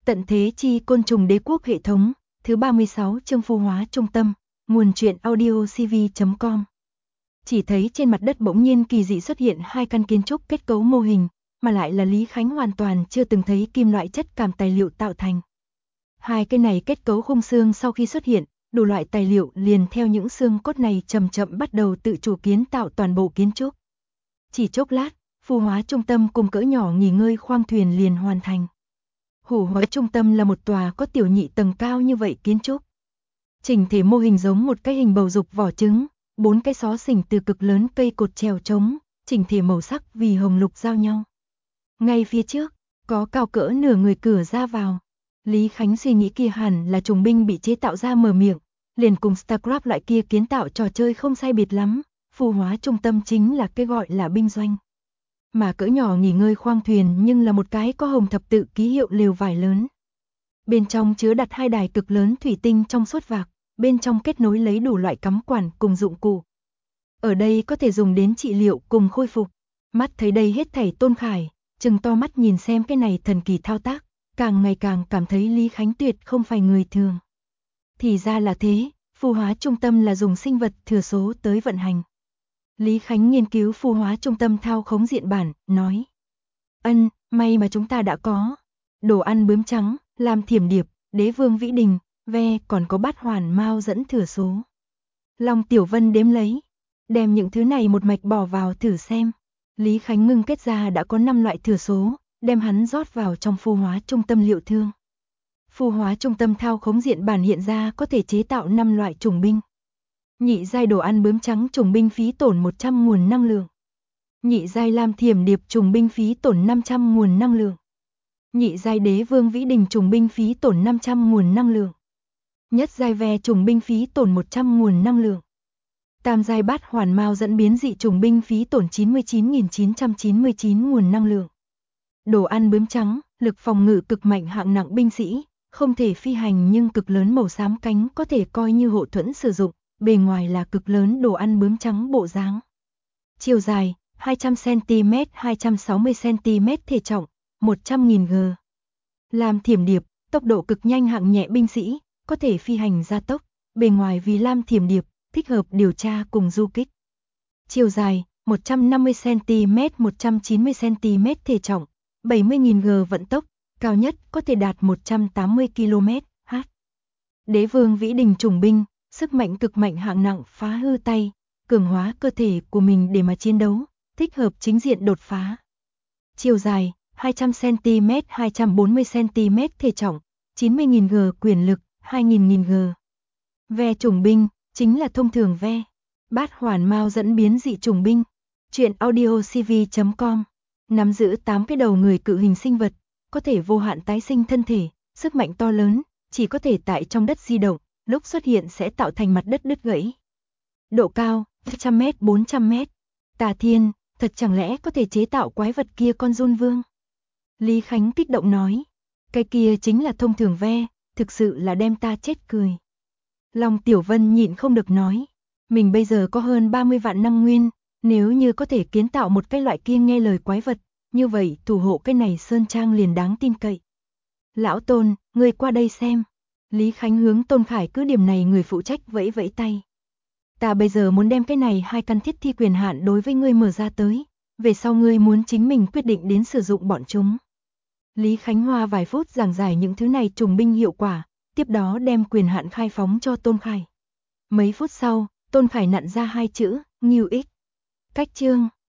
Tận thế chi côn trùng đế quốc hệ thống, thứ 36 chương Phu hóa trung tâm, nguồn truyện audio cv.com. Chỉ thấy trên mặt đất bỗng nhiên kỳ dị xuất hiện hai căn kiến trúc kết cấu mô hình, mà lại là Lý Khánh hoàn toàn chưa từng thấy kim loại chất cảm tài liệu tạo thành. Hai cái này kết cấu khung xương sau khi xuất hiện, đủ loại tài liệu liền theo những xương cốt này chậm chậm bắt đầu tự chủ kiến tạo toàn bộ kiến trúc. Chỉ chốc lát, Phu hóa trung tâm cùng cỡ nhỏ nghỉ ngơi khoang thuyền liền hoàn thành. Hủ hóa trung tâm là một tòa có tiểu nhị tầng cao như vậy kiến trúc. Chỉnh thể mô hình giống một cái hình bầu dục vỏ trứng, 4 cái xó xỉnh từ cực lớn cây cột trèo trống, chỉnh thể màu sắc vì hồng lục giao nhau. Ngay phía trước, có cao cỡ nửa người cửa ra vào. Lý Khánh suy nghĩ kia hẳn là trùng binh bị chế tạo ra mở miệng, liền cùng StarCraft loại kia kiến tạo trò chơi không sai biệt lắm, Phu hóa trung tâm chính là cái gọi là binh doanh. Mà cỡ nhỏ nghỉ ngơi khoang thuyền nhưng là một cái có hồng thập tự ký hiệu lều vải lớn. Bên trong chứa đặt hai đài cực lớn thủy tinh trong suốt vạc, bên trong kết nối lấy đủ loại cắm quản cùng dụng cụ. Ở đây có thể dùng đến trị liệu cùng khôi phục. Mắt thấy đây hết thảy Tôn Khải, trừng to mắt nhìn xem cái này thần kỳ thao tác, càng ngày càng cảm thấy Lý Khánh tuyệt không phải người thường. Thì ra là thế, Phu hóa trung tâm là dùng sinh vật thừa số tới vận hành. Lý Khánh nghiên cứu Phu hóa trung tâm thao khống diện bản, nói. May mà chúng ta đã có. Đồ ăn bướm trắng, lam thiểm điệp, đế vương vĩ đình, ve còn có bát hoàn mao dẫn thừa số. Long Tiểu Vân đếm lấy. Đem những thứ này một mạch bỏ vào thử xem. Lý Khánh ngưng kết ra đã có 5 loại thừa số, đem hắn rót vào trong Phu hóa trung tâm liệu thương. Phu hóa trung tâm thao khống diện bản hiện ra có thể chế tạo 5 loại trùng binh. Nhị giai đồ ăn bướm trắng trùng binh phí tổn 100 nguồn năng lượng. Nhị giai lam thiểm điệp trùng binh phí tổn 500 nguồn năng lượng. Nhị giai đế vương vĩ đình trùng binh phí tổn 500 nguồn năng lượng. Nhất giai ve trùng binh phí tổn 100 nguồn năng lượng. Tam giai bát hoàn mao dẫn biến dị trùng binh phí tổn 99.999 nguồn năng lượng. Đồ ăn bướm trắng, lực phòng ngự cực mạnh hạng nặng binh sĩ, không thể phi hành nhưng cực lớn màu xám cánh có thể coi như hộ thuẫn sử dụng, bề ngoài là cực lớn đồ ăn bướm trắng bộ dáng. Chiều dài 200cm 260cm thể trọng 100.000 g. Lam thiểm điệp, tốc độ cực nhanh hạng nhẹ binh sĩ, có thể phi hành gia tốc, bề ngoài vì lam thiểm điệp, thích hợp điều tra cùng du kích. Chiều dài 150cm 190cm thể trọng 70.000 g vận tốc, cao nhất có thể đạt 180 km/h. Đế vương vĩ đình trùng binh, sức mạnh cực mạnh hạng nặng phá hư tay, cường hóa cơ thể của mình để mà chiến đấu, thích hợp chính diện đột phá. Chiều dài 200cm 240cm thể trọng 90.000 g quyền lực 2.000 g. Ve trùng binh chính là thông thường ve. Bát hoàn mao dẫn biến dị trùng binh. Truyện audio cv.com. Nắm giữ 8 cái đầu người cự hình sinh vật, có thể vô hạn tái sinh thân thể, sức mạnh to lớn, chỉ có thể tại trong đất di động, lúc xuất hiện sẽ tạo thành mặt đất đứt gãy. Độ cao 100m 400m. Tà Thiên, thật chẳng lẽ có thể chế tạo quái vật kia con giun vương? Lý Khánh kích động nói, cái kia chính là thông thường ve, thực sự là đem ta chết cười. Long Tiểu Vân nhịn không được nói, mình bây giờ có hơn 30 vạn năng nguyên, nếu như có thể kiến tạo một cái loại kia nghe lời quái vật, như vậy thủ hộ cái này sơn trang liền đáng tin cậy. Lão Tôn, ngươi qua đây xem. Lý Khánh hướng Tôn Khải cứ điểm này người phụ trách vẫy vẫy tay. Ta bây giờ muốn đem cái này hai căn thiết thi quyền hạn đối với ngươi mở ra tới, về sau ngươi muốn chính mình quyết định đến sử dụng bọn chúng. Lý Khánh hoa vài phút giảng giải những thứ này trùng binh hiệu quả, tiếp đó đem quyền hạn khai phóng cho Tôn Khải. Mấy phút sau, Tôn Khải nặn ra hai chữ, Ngưu Ích. Cách chương